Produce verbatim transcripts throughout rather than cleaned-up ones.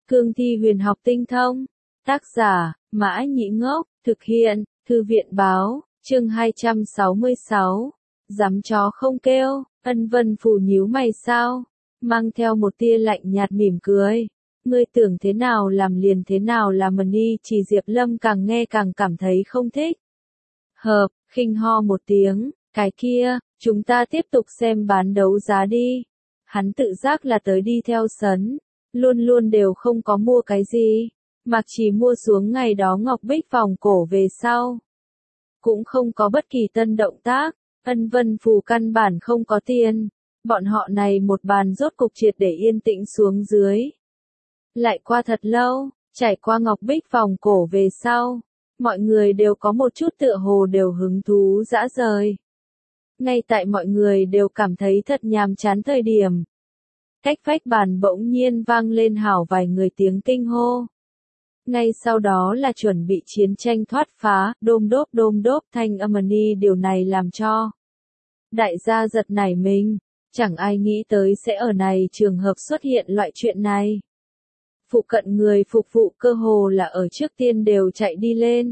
Cương thi huyền học tinh thông. Tác giả, Mã Nhĩ Ngốc, thực hiện, Thư viện báo, chương hai trăm sáu mươi sáu. Dám chó không kêu, Ân Vân Phù nhíu mày sao? Mang theo một tia lạnh nhạt mỉm cười. Ngươi tưởng thế nào làm liền thế nào làm mà đi, chỉ Diệp Lâm càng nghe càng cảm thấy không thích. Hợp, khinh ho một tiếng, cái kia, chúng ta tiếp tục xem bán đấu giá đi. Hắn tự giác là tới đi theo Sấn, luôn luôn đều không có mua cái gì, mặc chỉ mua xuống ngày đó Ngọc Bích vòng cổ về sau. Cũng không có bất kỳ tân động tác, Ân Vân Phù căn bản không có tiền, bọn họ này một bàn rốt cục triệt để yên tĩnh xuống dưới. Lại qua thật lâu, trải qua Ngọc Bích vòng cổ về sau, mọi người đều có một chút tựa hồ đều hứng thú dã rời. Ngay tại mọi người đều cảm thấy thật nhàm chán thời điểm. Cách vách bàn bỗng nhiên vang lên hảo vài người tiếng kinh hô. Ngay sau đó là chuẩn bị chiến tranh thoát phá, đôm đốp đôm đốp thanh âm ni, điều này làm cho đại gia giật nảy mình, chẳng ai nghĩ tới sẽ ở này trường hợp xuất hiện loại chuyện này. Phụ cận người phục vụ cơ hồ là ở trước tiên đều chạy đi lên.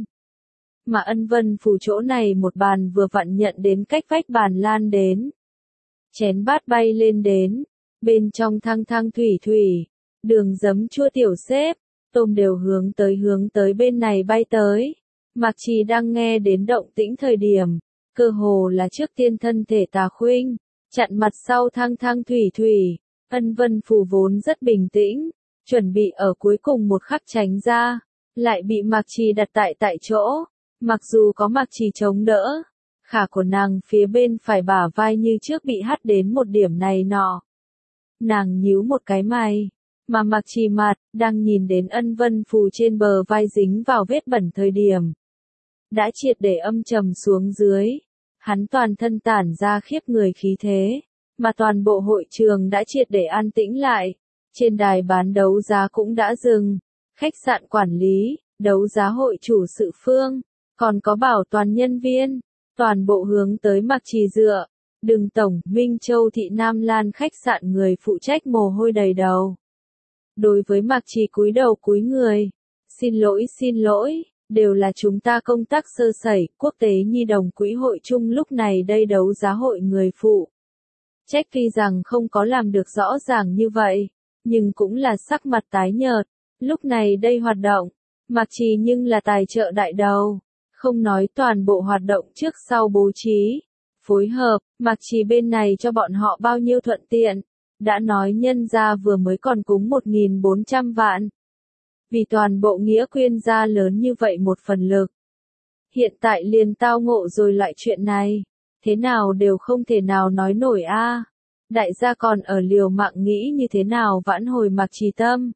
Mà Ân Vân Phù chỗ này một bàn vừa vặn nhận đến cách vách bàn lan đến. Chén bát bay lên đến, bên trong thang thang thủy thủy, đường giấm chua tiểu xếp, tôm đều hướng tới hướng tới bên này bay tới. Mạc Trì đang nghe đến động tĩnh thời điểm, cơ hồ là trước tiên thân thể tà khuynh, chặn mặt sau thang thang thủy thủy. Ân Vân Phù vốn rất bình tĩnh, chuẩn bị ở cuối cùng một khắc tránh ra, lại bị Mạc Trì đặt tại tại chỗ. Mặc dù có Mạc Trì chống đỡ, khả của nàng phía bên phải bả vai như trước bị hắt đến một điểm này nọ. Nàng nhíu một cái mày, mà Mạc Trì mặt, đang nhìn đến Ân Vân Phù trên bờ vai dính vào vết bẩn thời điểm. Đã triệt để âm trầm xuống dưới, hắn toàn thân tản ra khiếp người khí thế, mà toàn bộ hội trường đã triệt để an tĩnh lại. Trên đài bán đấu giá cũng đã dừng, khách sạn quản lý, đấu giá hội chủ sự phương, còn có bảo toàn nhân viên, toàn bộ hướng tới Mạc Trì dựa. Đường Tổng, Minh Châu Thị Nam Lan khách sạn người phụ trách mồ hôi đầy đầu. Đối với Mạc Trì cúi đầu cúi người, xin lỗi xin lỗi, đều là chúng ta công tác sơ sẩy, quốc tế nhi đồng quỹ hội chung lúc này đây đấu giá hội người phụ trách tuy rằng không có làm được rõ ràng như vậy, nhưng cũng là sắc mặt tái nhợt. Lúc này đây hoạt động, Mạc Trì nhưng là tài trợ đại đầu, không nói toàn bộ hoạt động trước sau bố trí, phối hợp, Mạc Trì bên này cho bọn họ bao nhiêu thuận tiện, đã nói nhân gia vừa mới còn cúng một nghìn bốn trăm vạn. Vì toàn bộ nghĩa quyên gia lớn như vậy một phần lực. Hiện tại liền tao ngộ rồi loại chuyện này, thế nào đều không thể nào nói nổi a. Đại gia còn ở liều mạng nghĩ như thế nào vãn hồi Mạc Trì tâm.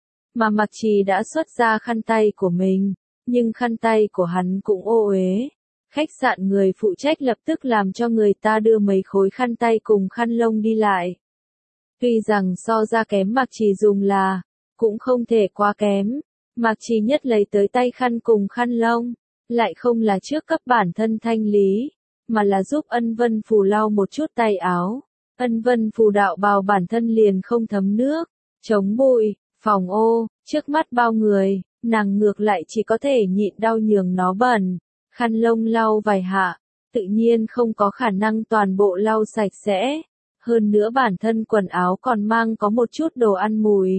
Mà Mạc Trì đã xuất ra khăn tay của mình, nhưng khăn tay của hắn cũng ô uế. Khách sạn người phụ trách lập tức làm cho người ta đưa mấy khối khăn tay cùng khăn lông đi lại. Tuy rằng so ra kém Mạc Trì dùng là, cũng không thể quá kém. Mạc Trì nhất lấy tới tay khăn cùng khăn lông, lại không là trước cấp bản thân thanh lý, mà là giúp Ân Vân Phù lau một chút tay áo. Ân Vân Phù đạo bào bản thân liền không thấm nước, chống bụi, phòng ô, trước mắt bao người, nàng ngược lại chỉ có thể nhịn đau nhường nó bẩn. Khăn lông lau vài hạ, tự nhiên không có khả năng toàn bộ lau sạch sẽ. Hơn nữa bản thân quần áo còn mang có một chút đồ ăn mùi.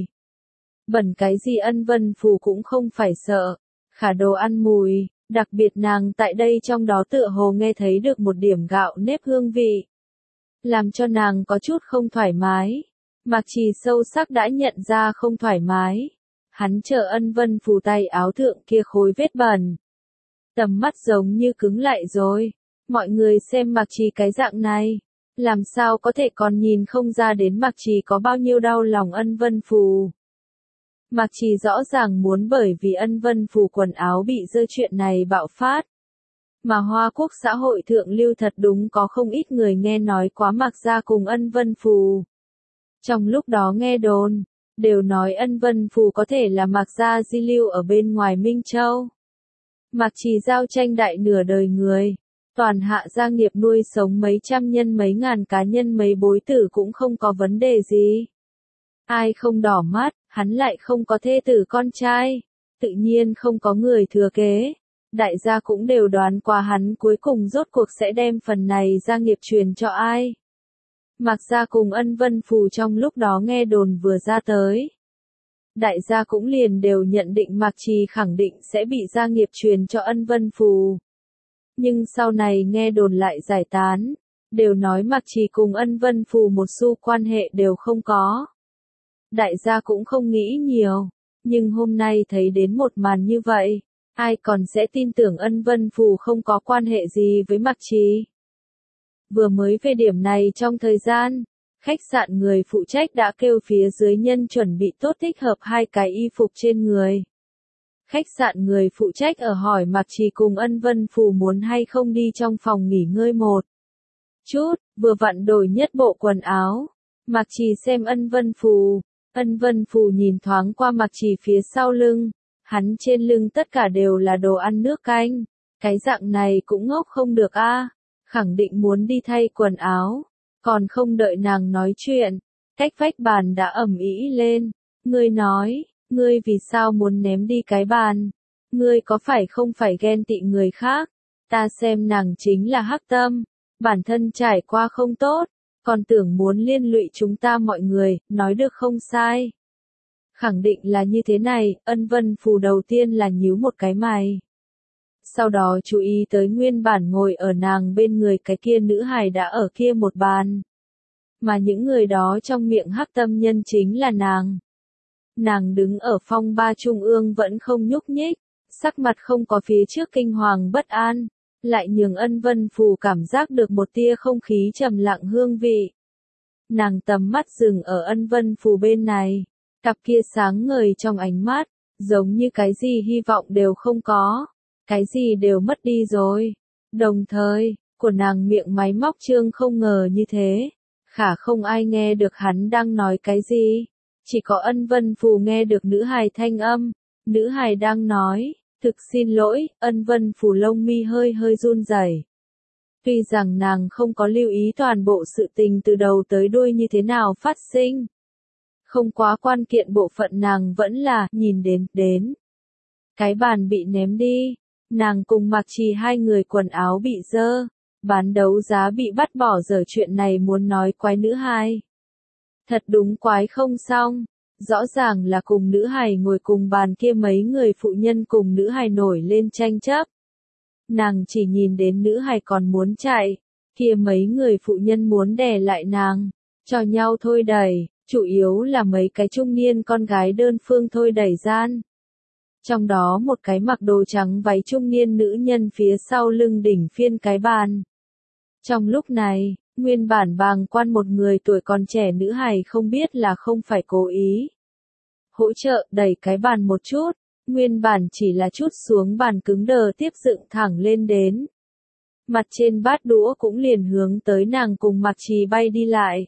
Bẩn cái gì Ân Vân Phù cũng không phải sợ, khả đồ ăn mùi, đặc biệt nàng tại đây trong đó tựa hồ nghe thấy được một điểm gạo nếp hương vị. Làm cho nàng có chút không thoải mái. Mạc Trì sâu sắc đã nhận ra không thoải mái. Hắn chờ Ân Vân Phù tay áo thượng kia khối vết bẩn. Tầm mắt giống như cứng lại rồi. Mọi người xem Mạc Trì cái dạng này, làm sao có thể còn nhìn không ra đến Mạc Trì có bao nhiêu đau lòng Ân Vân Phù. Mạc Trì rõ ràng muốn bởi vì Ân Vân Phù quần áo bị dơ chuyện này bạo phát. Mà Hoa Quốc xã hội thượng lưu thật đúng có không ít người nghe nói quá Mạc gia cùng Ân Vân Phù. Trong lúc đó nghe đồn, đều nói Ân Vân Phù có thể là Mạc gia di lưu ở bên ngoài Minh Châu. Mạc Trì giao tranh đại nửa đời người, toàn hạ gia nghiệp nuôi sống mấy trăm nhân mấy ngàn cá nhân mấy bối tử cũng không có vấn đề gì. Ai không đỏ mắt, hắn lại không có thê tử con trai, tự nhiên không có người thừa kế. Đại gia cũng đều đoán qua hắn cuối cùng rốt cuộc sẽ đem phần này gia nghiệp truyền cho ai. Mạc gia cùng Ân Vân Phù trong lúc đó nghe đồn vừa ra tới. Đại gia cũng liền đều nhận định Mạc Trì khẳng định sẽ bị gia nghiệp truyền cho Ân Vân Phù. Nhưng sau này nghe đồn lại giải tán, đều nói Mạc Trì cùng Ân Vân Phù một xu quan hệ đều không có. Đại gia cũng không nghĩ nhiều, nhưng hôm nay thấy đến một màn như vậy, ai còn sẽ tin tưởng Ân Vân Phù không có quan hệ gì với Mạc Trì. Vừa mới về điểm này trong thời gian, khách sạn người phụ trách đã kêu phía dưới nhân chuẩn bị tốt thích hợp hai cái y phục trên người. Khách sạn người phụ trách ở hỏi Mạc Trì cùng Ân Vân Phù muốn hay không đi trong phòng nghỉ ngơi một chút, vừa vặn đổi nhất bộ quần áo. Mạc Trì xem Ân Vân Phù, Ân Vân Phù nhìn thoáng qua Mạc Trì phía sau lưng, hắn trên lưng tất cả đều là đồ ăn nước canh, cái dạng này cũng ngốc không được a, khẳng định muốn đi thay quần áo, còn không đợi nàng nói chuyện, cách vách bàn đã ầm ĩ lên, ngươi nói, ngươi vì sao muốn ném đi cái bàn, ngươi có phải không phải ghen tị người khác, ta xem nàng chính là hắc tâm, bản thân trải qua không tốt, còn tưởng muốn liên lụy chúng ta mọi người, nói được không sai. Khẳng định là như thế này, Ân Vân Phù đầu tiên là nhíu một cái mày. Sau đó chú ý tới nguyên bản ngồi ở nàng bên người cái kia nữ hài đã ở kia một bàn. Mà những người đó trong miệng hắc tâm nhân chính là nàng. Nàng đứng ở phong ba trung ương vẫn không nhúc nhích, sắc mặt không có phía trước kinh hoàng bất an, lại nhường Ân Vân Phù cảm giác được một tia không khí trầm lặng hương vị. Nàng tầm mắt dừng ở Ân Vân Phù bên này, cặp kia sáng ngời trong ánh mắt, giống như cái gì hy vọng đều không có, cái gì đều mất đi rồi. Đồng thời, của nàng miệng máy móc trương không ngờ như thế, khả không ai nghe được hắn đang nói cái gì, chỉ có Ân Vân Phù nghe được nữ hài thanh âm, nữ hài đang nói, thực xin lỗi, Ân Vân Phù lông mi hơi hơi run rẩy. Tuy rằng nàng không có lưu ý toàn bộ sự tình từ đầu tới đuôi như thế nào phát sinh. Không quá quan kiện bộ phận nàng vẫn là nhìn đến, đến. Cái bàn bị ném đi, nàng cùng Mạc Trì hai người quần áo bị dơ, bán đấu giá bị bắt bỏ dở chuyện này muốn nói quái nữ hài. Thật đúng quái không xong, rõ ràng là cùng nữ hài ngồi cùng bàn kia mấy người phụ nhân cùng nữ hài nổi lên tranh chấp. Nàng chỉ nhìn đến nữ hài còn muốn chạy, kia mấy người phụ nhân muốn đè lại nàng, cho nhau thôi đẩy, chủ yếu là mấy cái trung niên con gái đơn phương thôi đẩy gian. Trong đó một cái mặc đồ trắng váy trung niên nữ nhân phía sau lưng đỉnh phiên cái bàn. Trong lúc này, nguyên bản bàng quan một người tuổi còn trẻ nữ hài không biết là không phải cố ý. Hỗ trợ đẩy cái bàn một chút, nguyên bản chỉ là chút xuống bàn cứng đờ tiếp dựng thẳng lên đến. Mặt trên bát đũa cũng liền hướng tới nàng cùng Mạc Trì bay đi lại.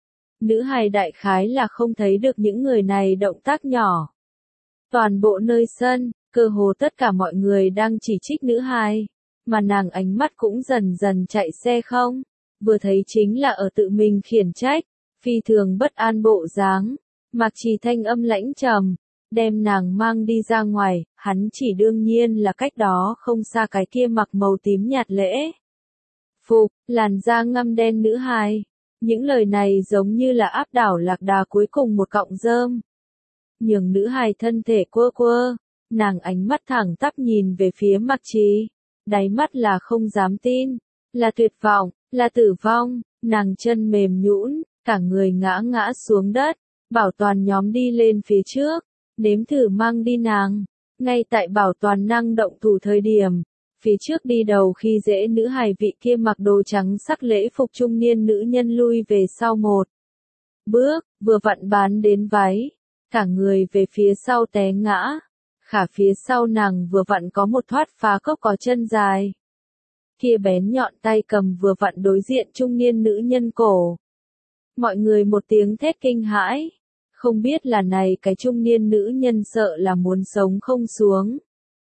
Nữ hài đại khái là không thấy được những người này động tác nhỏ. Toàn bộ nơi sân, cơ hồ tất cả mọi người đang chỉ trích nữ hài, mà nàng ánh mắt cũng dần dần chạy xe không, vừa thấy chính là ở tự mình khiển trách, phi thường bất an bộ dáng. Mạc Trì thanh âm lãnh trầm, đem nàng mang đi ra ngoài, hắn chỉ đương nhiên là cách đó không xa cái kia mặc màu tím nhạt lễ phục, làn da ngăm đen nữ hài. Những lời này giống như là áp đảo lạc đà cuối cùng một cọng rơm. Nhường nữ hài thân thể quơ quơ, nàng ánh mắt thẳng tắp nhìn về phía Mạc Trì, đáy mắt là không dám tin, là tuyệt vọng, là tử vong, nàng chân mềm nhũn, cả người ngã ngã xuống đất, Bảo Toàn nhóm đi lên phía trước, nếm thử mang đi nàng, ngay tại Bảo Toàn năng động thủ thời điểm. Phía trước đi đầu khi dễ nữ hài vị kia mặc đồ trắng sắc lễ phục trung niên nữ nhân lui về sau một bước, vừa vặn bán đến váy, cả người về phía sau té ngã, khả phía sau nàng vừa vặn có một thoát phá cốc có chân dài. Kia bén nhọn tay cầm vừa vặn đối diện trung niên nữ nhân cổ. Mọi người một tiếng thét kinh hãi, không biết là này cái trung niên nữ nhân sợ là muốn sống không xuống.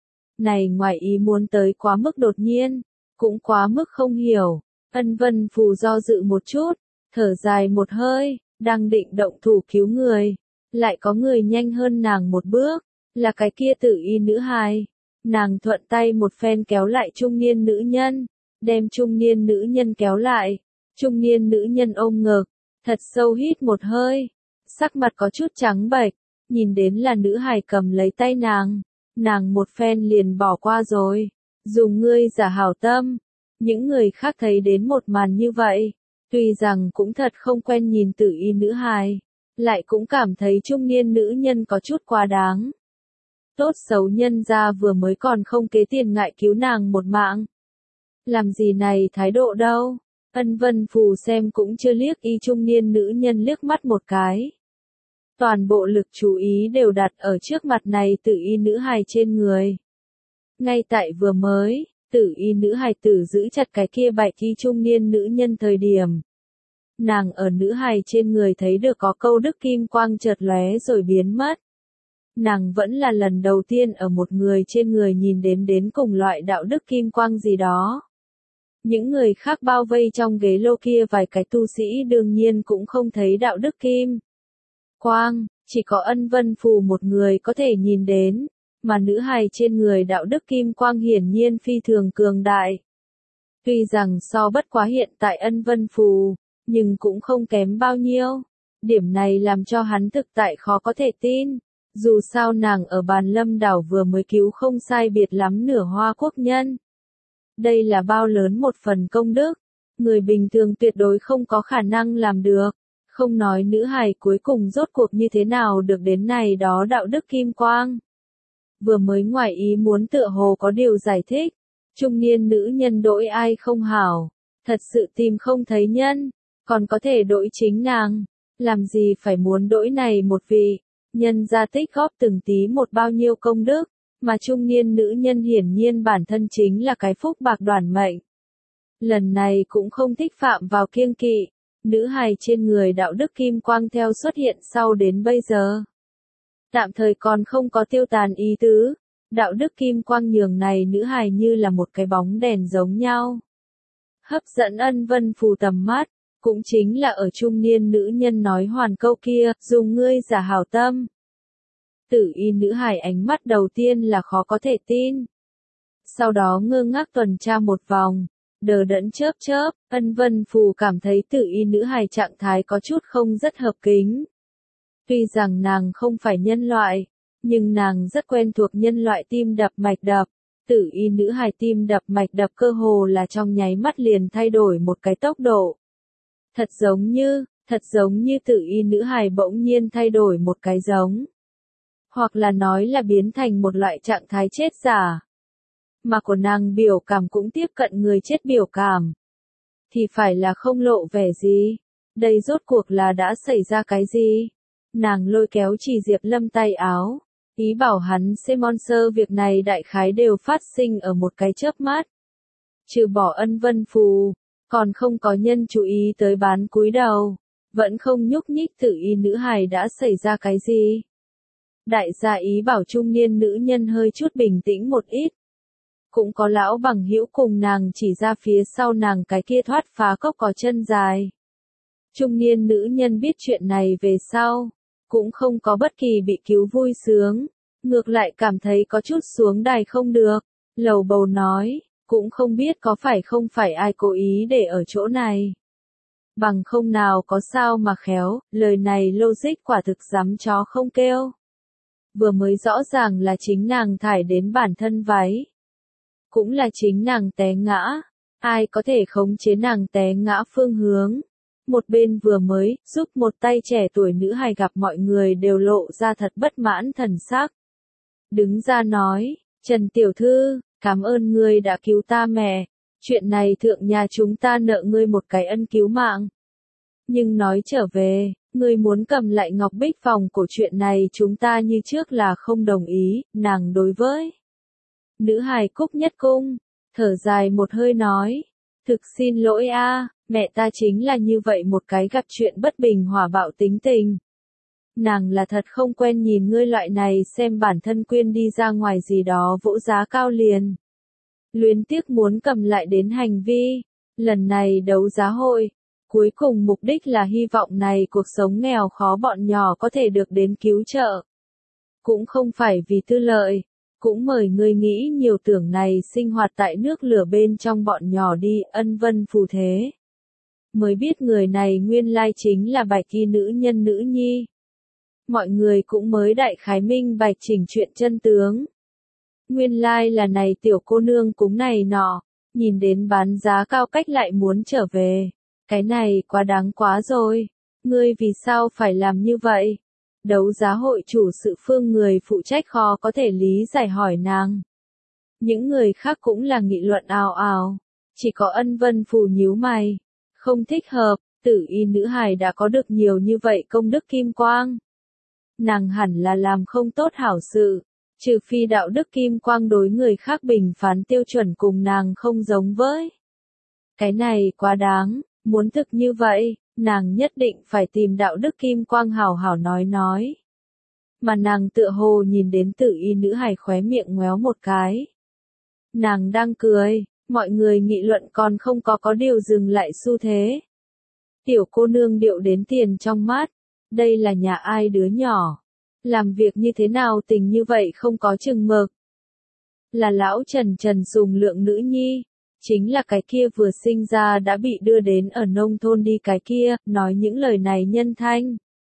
Này ngoài ý muốn tới quá mức đột nhiên, cũng quá mức không hiểu. Ân Vân Phù do dự một chút, thở dài một hơi, đang định động thủ cứu người. lại có người nhanh hơn nàng một bước, là cái kia tử y nữ hài. Nàng thuận tay một phen kéo lại trung niên nữ nhân, đem trung niên nữ nhân kéo lại. Trung niên nữ nhân ôm ngực, thật sâu hít một hơi, sắc mặt có chút trắng bệch, nhìn đến là nữ hài cầm lấy tay nàng, nàng một phen liền bỏ qua rồi, dùng ngươi giả hảo tâm. Những người khác thấy đến một màn như vậy, tuy rằng cũng thật không quen nhìn tử y nữ hài, lại cũng cảm thấy trung niên nữ nhân có chút quá đáng. Tốt xấu nhân ra vừa mới còn không kế tiền ngại cứu nàng một mạng. Làm gì này thái độ đâu, Ân Vân Phù xem cũng chưa liếc y trung niên nữ nhân liếc mắt một cái. Toàn bộ lực chú ý đều đặt ở trước mặt này tử y nữ hài trên người. Ngay tại vừa mới, tử y nữ hài tử giữ chặt cái kia bạch y trung niên nữ nhân thời điểm. Nàng ở nữ hài trên người thấy được có câu đức kim quang chợt lóe rồi biến mất. Nàng vẫn là lần đầu tiên ở một người trên người nhìn đến đến cùng loại đạo đức kim quang gì đó. Những người khác bao vây trong ghế lô kia vài cái tu sĩ đương nhiên cũng không thấy đạo đức kim quang, chỉ có Ân Vân Phù một người có thể nhìn đến, mà nữ hài trên người đạo đức kim quang hiển nhiên phi thường cường đại. Tuy rằng so bất quá hiện tại Ân Vân Phù, nhưng cũng không kém bao nhiêu. Điểm này làm cho hắn thực tại khó có thể tin. Dù sao nàng ở Bàn Lâm đảo vừa mới cứu không sai biệt lắm nửa Hoa quốc nhân. Đây là bao lớn một phần công đức, người bình thường tuyệt đối không có khả năng làm được. Không nói nữ hài cuối cùng rốt cuộc như thế nào được đến này đó đạo đức kim quang. Vừa mới ngoài ý muốn tựa hồ có điều giải thích, trung niên nữ nhân đổi ai không hảo, thật sự tìm không thấy nhân, còn có thể đổi chính nàng, làm gì phải muốn đổi này một vị, nhân gia tích góp từng tí một bao nhiêu công đức, mà trung niên nữ nhân hiển nhiên bản thân chính là cái phúc bạc đoản mệnh. Lần này cũng không thích phạm vào kiêng kỵ, nữ hài trên người đạo đức kim quang theo xuất hiện sau đến bây giờ. Tạm thời còn không có tiêu tàn ý tứ, đạo đức kim quang nhường này nữ hài như là một cái bóng đèn giống nhau. Hấp dẫn Ân Vân Phù tầm mắt, cũng chính là ở trung niên nữ nhân nói hoàn câu kia, dùng ngươi giả hảo tâm. Tử y nữ hài ánh mắt đầu tiên là khó có thể tin. Sau đó ngơ ngác tuần tra một vòng, đờ đẫn chớp chớp, Ân Vân Phù cảm thấy tử y nữ hài trạng thái có chút không rất hợp kính. Tuy rằng nàng không phải nhân loại, nhưng nàng rất quen thuộc nhân loại tim đập mạch đập. Tử y nữ hài tim đập mạch đập cơ hồ là trong nháy mắt liền thay đổi một cái tốc độ. Thật giống như, thật giống như tử y nữ hài bỗng nhiên thay đổi một cái giống. Hoặc là nói là biến thành một loại trạng thái chết giả. Mà của nàng biểu cảm cũng tiếp cận người chết biểu cảm. Thì phải là không lộ vẻ gì. Đây rốt cuộc là đã xảy ra cái gì? Nàng lôi kéo Chỉ Diệp Lâm tay áo, ý bảo hắn xem sơ việc này đại khái đều phát sinh ở một cái chớp mắt. Trừ bỏ Ân Vân Phù, còn không có nhân chú ý tới bán cúi đầu, vẫn không nhúc nhích tử y nữ hài đã xảy ra cái gì. Đại gia ý bảo trung niên nữ nhân hơi chút bình tĩnh một ít. Cũng có lão bằng hữu cùng nàng chỉ ra phía sau nàng cái kia thoát phá cốc có chân dài. Trung niên nữ nhân biết chuyện này về sau, cũng không có bất kỳ bị cứu vui sướng, ngược lại cảm thấy có chút xuống đài không được, lầu bầu nói, cũng không biết có phải không phải ai cố ý để ở chỗ này. Bằng không nào có sao mà khéo, lời này logic quả thực dám chó không kêu. Vừa mới rõ ràng là chính nàng thải đến bản thân váy. Cũng là chính nàng té ngã, ai có thể khống chế nàng té ngã phương hướng. Một bên vừa mới, giúp một tay trẻ tuổi nữ hài gặp mọi người đều lộ ra thật bất mãn thần sắc. Đứng ra nói, Trần Tiểu Thư, cảm ơn ngươi đã cứu ta mẹ, chuyện này thượng nhà chúng ta nợ ngươi một cái ân cứu mạng. Nhưng nói trở về, ngươi muốn cầm lại ngọc bích phòng cổ chuyện này chúng ta như trước là không đồng ý, nàng đối với. Nữ hài cúc nhất cung, thở dài một hơi nói, thực xin lỗi a, mẹ ta chính là như vậy một cái gặp chuyện bất bình hỏa bạo tính tình. Nàng là thật không quen nhìn ngươi loại này xem bản thân quyên đi ra ngoài gì đó vỗ giá cao liền. Luyến tiếc muốn cầm lại đến hành vi, lần này đấu giá hội, Cuối cùng mục đích là hy vọng này cuộc sống nghèo khó bọn nhỏ có thể được đến cứu trợ. Cũng không phải vì tư lợi. Cũng mời ngươi nghĩ nhiều tưởng này sinh hoạt tại nước lửa bên trong bọn nhỏ đi, ân vân phù thế. Mới biết người này nguyên lai chính là bạch y nữ nhân nữ nhi. Mọi người cũng mới đại khái minh bạch chỉnh chuyện chân tướng. Nguyên lai là này tiểu cô nương cúng này nọ, nhìn đến bán giá cao cách lại muốn trở về. Cái này quá đáng quá rồi. Ngươi vì sao phải làm như vậy? Đấu giá hội chủ sự phương người phụ trách khó có thể lý giải hỏi nàng. Những người khác cũng là nghị luận ào ào. Chỉ có ân vân phù nhíu mày. Không thích hợp, tử y nữ hài đã có được nhiều như vậy công đức kim quang. Nàng hẳn là làm không tốt hảo sự. Trừ phi đạo đức kim quang đối người khác bình phán tiêu chuẩn cùng nàng không giống với. Cái này quá đáng, muốn thực như vậy, nàng nhất định phải tìm đạo đức kim quang hảo hảo nói nói. Mà nàng tựa hồ nhìn đến tử y nữ hài khóe miệng ngoéo một cái. Nàng đang cười, mọi người nghị luận còn không có có điều dừng lại xu thế. Tiểu cô nương điệu đến tiền trong mắt, đây là nhà ai đứa nhỏ. Làm việc như thế nào tình như vậy không có chừng mực. Là lão Trần Trần Sùng Lượng nữ nhi. Chính là cái kia vừa sinh ra đã bị đưa đến ở nông thôn đi cái kia, nói những lời này nhân thanh.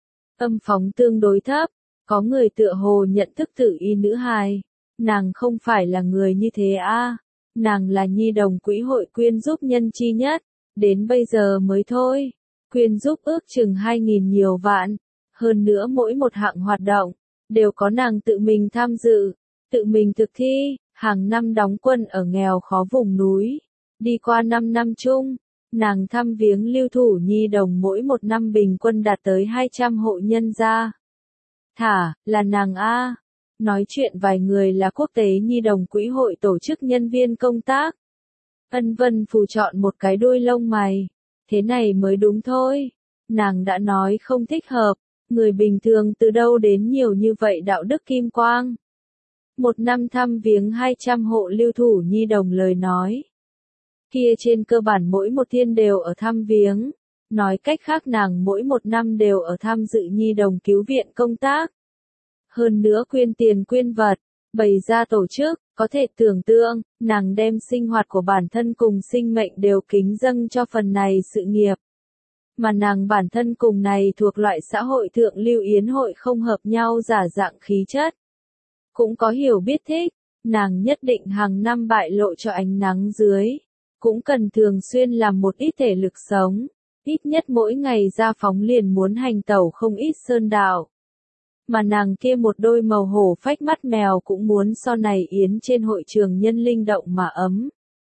Âm phóng tương đối thấp, có người tựa hồ nhận thức tử y nữ hài. Nàng không phải là người như thế a, à. Nàng là nhi đồng quỹ hội quyên giúp nhân chi nhất, đến bây giờ mới thôi. Quyên giúp ước chừng hai nghìn nhiều vạn, hơn nữa mỗi một hạng hoạt động, đều có nàng tự mình tham dự, tự mình thực thi. Hàng năm đóng quân ở nghèo khó vùng núi. Đi qua năm năm chung, nàng thăm viếng lưu thủ nhi đồng mỗi một năm bình quân đạt tới hai trăm hộ nhân gia. Thả, là nàng A. Nói chuyện vài người là quốc tế nhi đồng quỹ hội tổ chức nhân viên công tác. Ân vân phù chọn một cái đuôi lông mày. Thế này mới đúng thôi. Nàng đã nói không thích hợp. Người bình thường từ đâu đến nhiều như vậy đạo đức kim quang. Một năm thăm viếng hai trăm hộ lưu thủ nhi đồng lời nói. Kia trên cơ bản mỗi một thiên đều ở thăm viếng. Nói cách khác nàng mỗi một năm đều ở tham dự nhi đồng cứu viện công tác. Hơn nữa quyên tiền quyên vật, bày ra tổ chức, có thể tưởng tượng, nàng đem sinh hoạt của bản thân cùng sinh mệnh đều kính dâng cho phần này sự nghiệp. Mà nàng bản thân cùng này thuộc loại xã hội thượng lưu yến hội không hợp nhau giả dạng khí chất. Cũng có hiểu biết thích, nàng nhất định hàng năm bại lộ cho ánh nắng dưới. Cũng cần thường xuyên làm một ít thể lực sống. Ít nhất mỗi ngày ra phóng liền muốn hành tẩu không ít sơn đạo. Mà nàng kia một đôi màu hổ phách mắt mèo cũng muốn so này yến trên hội trường nhân linh động mà ấm.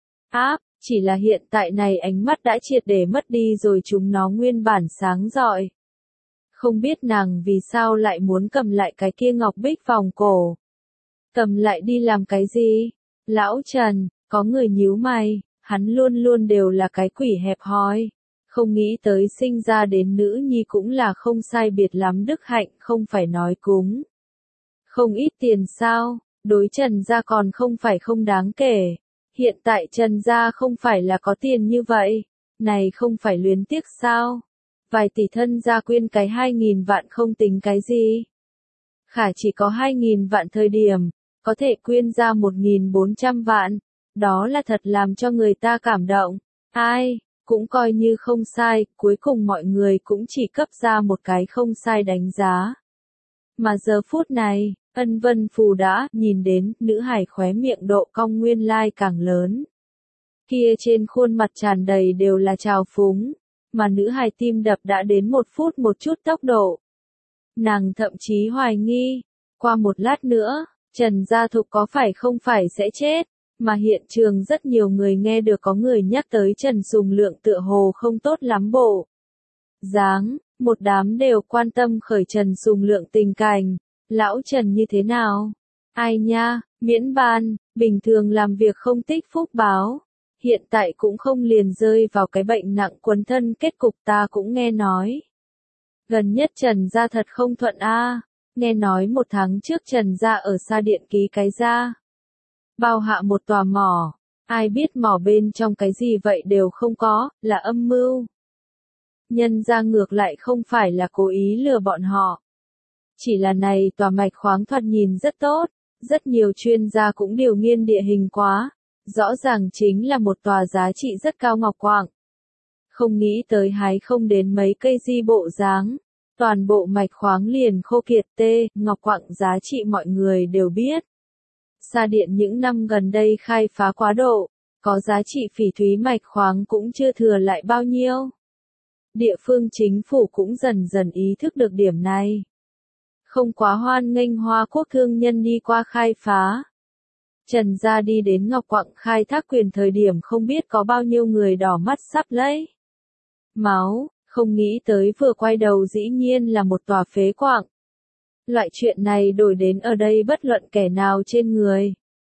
Áp, chỉ là hiện tại này ánh mắt đã triệt để mất đi rồi chúng nó nguyên bản sáng rọi. Không biết nàng vì sao lại muốn cầm lại cái kia ngọc bích vòng cổ. Cầm lại đi làm cái gì? Lão Trần, có người nhíu mày, hắn luôn luôn đều là cái quỷ hẹp hòi. Không nghĩ tới sinh ra đến nữ nhi cũng là không sai biệt lắm đức hạnh, không phải nói cúng. Không ít tiền sao, đối Trần gia còn không phải không đáng kể. Hiện tại Trần gia không phải là có tiền như vậy, này không phải luyến tiếc sao. Vài tỷ thân gia quyên cái hai nghìn vạn không tính cái gì. Khả chỉ có hai nghìn vạn thời điểm, có thể quyên ra một nghìn bốn trăm vạn, đó là thật làm cho người ta cảm động. Ai, cũng coi như không sai, cuối cùng mọi người cũng chỉ cấp ra một cái không sai đánh giá. Mà giờ phút này, ân vân phù đã nhìn đến nữ hài khóe miệng độ cong nguyên lai càng lớn. Kia trên khuôn mặt tràn đầy đều là trào phúng, mà nữ hài tim đập đã đến một phút một chút tốc độ. Nàng thậm chí hoài nghi, qua một lát nữa, Trần Gia Thục có phải không phải sẽ chết, mà hiện trường rất nhiều người nghe được có người nhắc tới Trần Sùng Lượng tựa hồ không tốt lắm bộ. Dáng, một đám đều quan tâm khởi Trần Sùng Lượng tình cảnh, lão Trần như thế nào? Ai nha, miễn ban, bình thường làm việc không tích phúc báo, hiện tại cũng không liền rơi vào cái bệnh nặng quấn thân kết cục ta cũng nghe nói. Gần nhất Trần Gia thật không thuận a. Nghe nói một tháng trước Trần Gia ở xa điện ký cái ra. Bao hạ một tòa mỏ. Ai biết mỏ bên trong cái gì vậy đều không có, là âm mưu. nhân ra ngược lại không phải là cố ý lừa bọn họ. Chỉ là này tòa mạch khoáng thoạt nhìn rất tốt, rất nhiều chuyên gia cũng điều nghiên địa hình quá, rõ ràng chính là một tòa giá trị rất cao ngọc quặng. Không nghĩ tới hái không đến mấy cây di bộ dáng, toàn bộ mạch khoáng liền khô kiệt tê, ngọc quặng giá trị mọi người đều biết. Sa Điện những năm gần đây khai phá quá độ, có giá trị phỉ thúy mạch khoáng cũng chưa thừa lại bao nhiêu. Địa phương chính phủ cũng dần dần ý thức được điểm này. Không quá hoan nghênh Hoa Quốc thương nhân đi qua khai phá. Trần gia đi đến ngọc quặng khai thác quyền thời điểm không biết có bao nhiêu người đỏ mắt sắp lấy máu, không nghĩ tới vừa quay đầu dĩ nhiên là một tòa phế quặng. Loại chuyện này đổi đến ở đây bất luận kẻ nào trên người.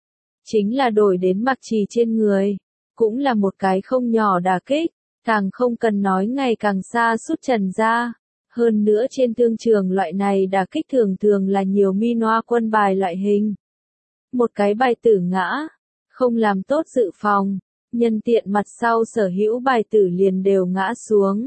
Chính là đổi đến Mạc Trì trên người. Cũng là một cái không nhỏ đả kích, càng không cần nói ngày càng xa suốt Trần gia. Hơn nữa trên thương trường loại này đả kích thường thường là nhiều mi noa quân bài loại hình. Một cái bài tử ngã, không làm tốt dự phòng, nhân tiện mặt sau sở hữu bài tử liền đều ngã xuống.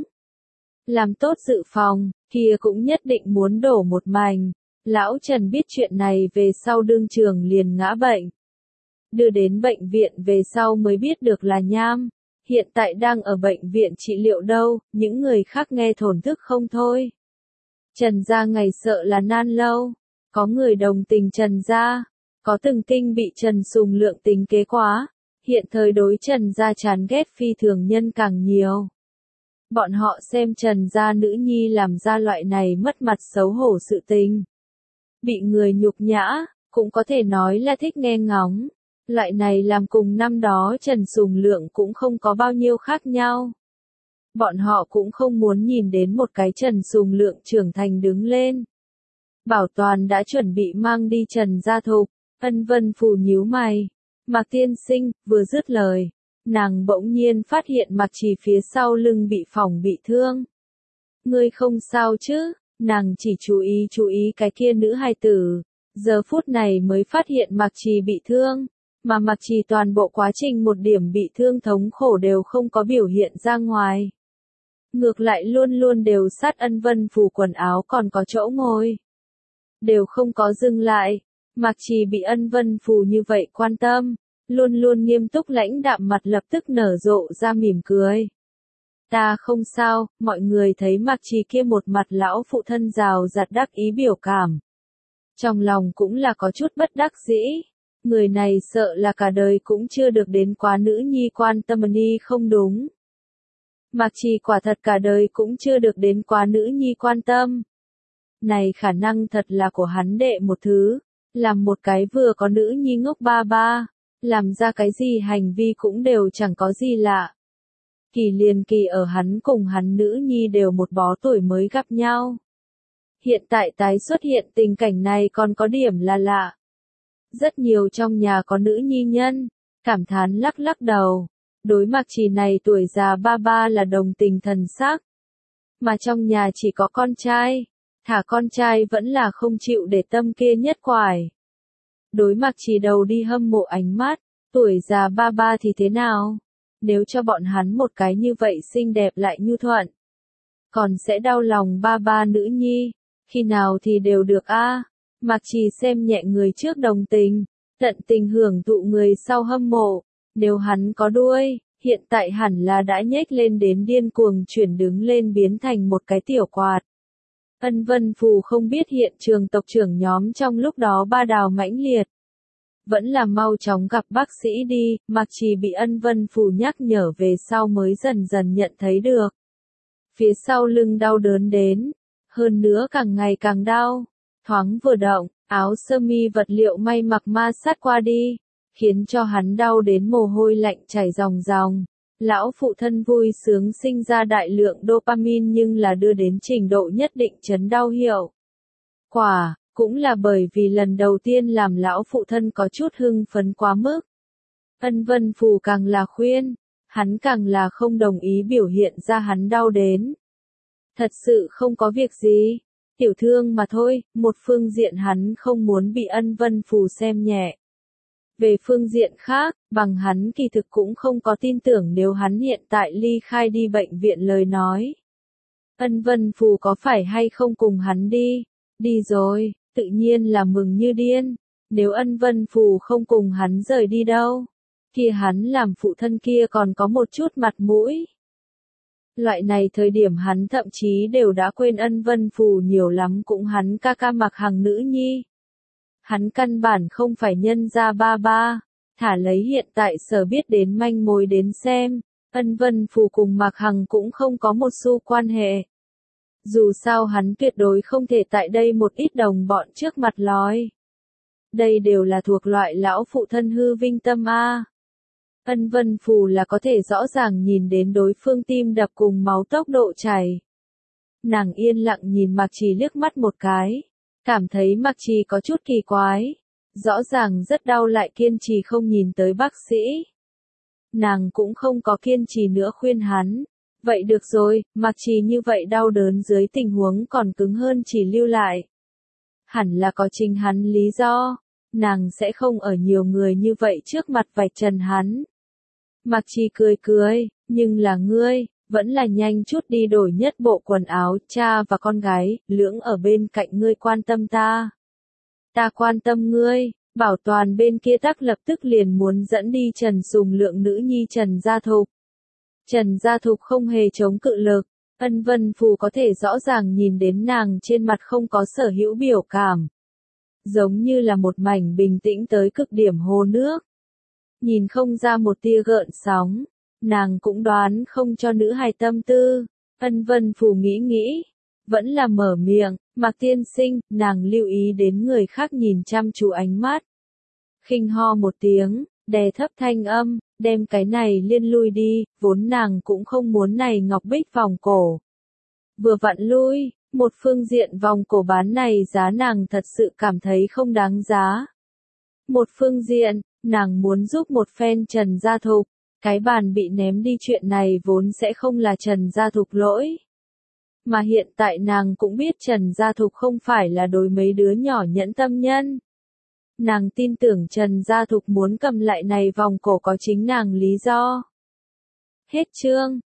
Làm tốt dự phòng, kia cũng nhất định muốn đổ một mảnh. Lão Trần biết chuyện này về sau đương trường liền ngã bệnh. Đưa đến bệnh viện về sau mới biết được là nham. Hiện tại đang ở bệnh viện trị liệu đâu, những người khác nghe thổn thức không thôi. Trần gia ngày sợ là nan lâu. Có người đồng tình Trần gia, có từng kinh bị Trần Sùng Lượng tính kế quá. Hiện thời đối Trần gia chán ghét phi thường nhân càng nhiều. Bọn họ xem Trần gia nữ nhi làm ra loại này mất mặt xấu hổ sự tình. Bị người nhục nhã, cũng có thể nói là thích nghe ngóng. Loại này làm cùng năm đó Trần Sùng Lượng cũng không có bao nhiêu khác nhau. Bọn họ cũng không muốn nhìn đến một cái Trần Sùng Lượng trưởng thành đứng lên. Bảo Toàn đã chuẩn bị mang đi Trần gia thục, Ân Vân Phù nhíu mày. Mạc tiên sinh, vừa dứt lời, nàng bỗng nhiên phát hiện Mạc Trì phía sau lưng bị phỏng bị thương. Ngươi không sao chứ? Nàng chỉ chú ý chú ý cái kia nữ hài tử, giờ phút này mới phát hiện Mạc Trì bị thương, mà Mạc Trì toàn bộ quá trình một điểm bị thương thống khổ đều không có biểu hiện ra ngoài. Ngược lại luôn luôn đều sát Ân Vân Phù quần áo còn có chỗ ngồi. Đều không có dừng lại, Mạc Trì bị Ân Vân Phù như vậy quan tâm, luôn luôn nghiêm túc lãnh đạm mặt lập tức nở rộ ra mỉm cười. Ta không sao, mọi người thấy Mạc Trì kia một mặt lão phụ thân rào rạt đắc ý biểu cảm. Trong lòng cũng là có chút bất đắc dĩ, người này sợ là cả đời cũng chưa được đến quá nữ nhi quan tâm ni không đúng. Mạc Trì quả thật cả đời cũng chưa được đến quá nữ nhi quan tâm. Này khả năng thật là của hắn đệ một thứ, làm một cái vừa có nữ nhi ngốc ba ba, làm ra cái gì hành vi cũng đều chẳng có gì lạ. Kỳ liền kỳ ở hắn cùng hắn nữ nhi đều một bó tuổi mới gặp nhau. Hiện tại tái xuất hiện tình cảnh này còn có điểm là lạ. Rất nhiều trong nhà có nữ nhi nhân, cảm thán lắc lắc đầu. Đối Mạc Trì này tuổi già ba ba là đồng tình thần sắc. Mà trong nhà chỉ có con trai, thả con trai vẫn là không chịu để tâm kia nhất quải. Đối Mạc Trì đầu đi hâm mộ ánh mắt, tuổi già ba ba thì thế nào? Nếu cho bọn hắn một cái như vậy xinh đẹp lại nhu thuận, còn sẽ đau lòng ba ba nữ nhi, khi nào thì đều được a. À? Mạc Trì xem nhẹ người trước đồng tình, tận tình hưởng thụ người sau hâm mộ, nếu hắn có đuôi, hiện tại hẳn là đã nhếch lên đến điên cuồng chuyển đứng lên biến thành một cái tiểu quạt. Ân Vân Phù không biết hiện trường tộc trưởng nhóm trong lúc đó ba đào mãnh liệt. Vẫn là mau chóng gặp bác sĩ đi, Mạc Trì bị Ân Vân Phù nhắc nhở về sau mới dần dần nhận thấy được. Phía sau lưng đau đớn đến, hơn nữa càng ngày càng đau, thoáng vừa động, áo sơ mi vật liệu may mặc ma sát qua đi, khiến cho hắn đau đến mồ hôi lạnh chảy ròng ròng. Lão phụ thân vui sướng sinh ra đại lượng dopamine nhưng là đưa đến trình độ nhất định chấn đau hiệu quả. Cũng là bởi vì lần đầu tiên làm lão phụ thân có chút hưng phấn quá mức. Ân Vân Phù càng là khuyên, hắn càng là không đồng ý biểu hiện ra hắn đau đến. Thật sự không có việc gì, tiểu thương mà thôi, một phương diện hắn không muốn bị Ân Vân Phù xem nhẹ. Về phương diện khác, bằng hắn kỳ thực cũng không có tin tưởng nếu hắn hiện tại ly khai đi bệnh viện lời nói. Ân Vân Phù có phải hay không cùng hắn đi? Đi rồi, tự nhiên là mừng như điên. Nếu Ân Vân Phù không cùng hắn rời đi đâu, kia hắn làm phụ thân kia còn có một chút mặt mũi. Loại này thời điểm hắn thậm chí đều đã quên Ân Vân Phù nhiều lắm cũng hắn ca ca Mạc Hằng nữ nhi. Hắn căn bản không phải nhân gia ba ba, thả lấy hiện tại sở biết đến manh mối đến xem, Ân Vân Phù cùng Mạc Hằng cũng không có một xu quan hệ. Dù sao hắn tuyệt đối không thể tại đây một ít đồng bọn trước mặt lói. Đây đều là thuộc loại lão phụ thân hư vinh tâm a. Ân Vân Phù là có thể rõ ràng nhìn đến đối phương tim đập cùng máu tốc độ chảy. Nàng yên lặng nhìn Mạc Trì liếc mắt một cái, cảm thấy Mạc Trì có chút kỳ quái, rõ ràng rất đau lại kiên trì không nhìn tới bác sĩ. Nàng cũng không có kiên trì nữa khuyên hắn, vậy được rồi, Mạc Trì như vậy đau đớn dưới tình huống còn cứng hơn chỉ lưu lại. Hẳn là có chính hắn lý do, nàng sẽ không ở nhiều người như vậy trước mặt vạch trần hắn. Mạc Trì cười cười, nhưng là ngươi, vẫn là nhanh chút đi đổi nhất bộ quần áo, cha và con gái, lưỡng ở bên cạnh ngươi quan tâm ta. Ta quan tâm ngươi, Bảo Toàn bên kia tắc lập tức liền muốn dẫn đi Trần Sùng Lượng nữ nhi Trần Gia Thục. Trần Gia Thục không hề chống cự lực, Ân Vân Phù có thể rõ ràng nhìn đến nàng trên mặt không có sở hữu biểu cảm. Giống như là một mảnh bình tĩnh tới cực điểm hồ nước. Nhìn không ra một tia gợn sóng, nàng cũng đoán không cho nữ hài tâm tư. Ân Vân Phù nghĩ nghĩ, vẫn là mở miệng, Mạc tiên sinh, nàng lưu ý đến người khác nhìn chăm chú ánh mắt. Khinh ho một tiếng, đè thấp thanh âm, đem cái này liên lui đi, vốn nàng cũng không muốn này ngọc bích vòng cổ. Vừa vặn lui, một phương diện vòng cổ bán này giá nàng thật sự cảm thấy không đáng giá. Một phương diện, nàng muốn giúp một phen Trần Gia Thục, cái bàn bị ném đi chuyện này vốn sẽ không là Trần Gia Thục lỗi. Mà hiện tại nàng cũng biết Trần Gia Thục không phải là đối mấy đứa nhỏ nhẫn tâm nhân. Nàng tin tưởng Trần Gia Thục muốn cầm lại này vòng cổ có chính nàng lý do. Hết chương.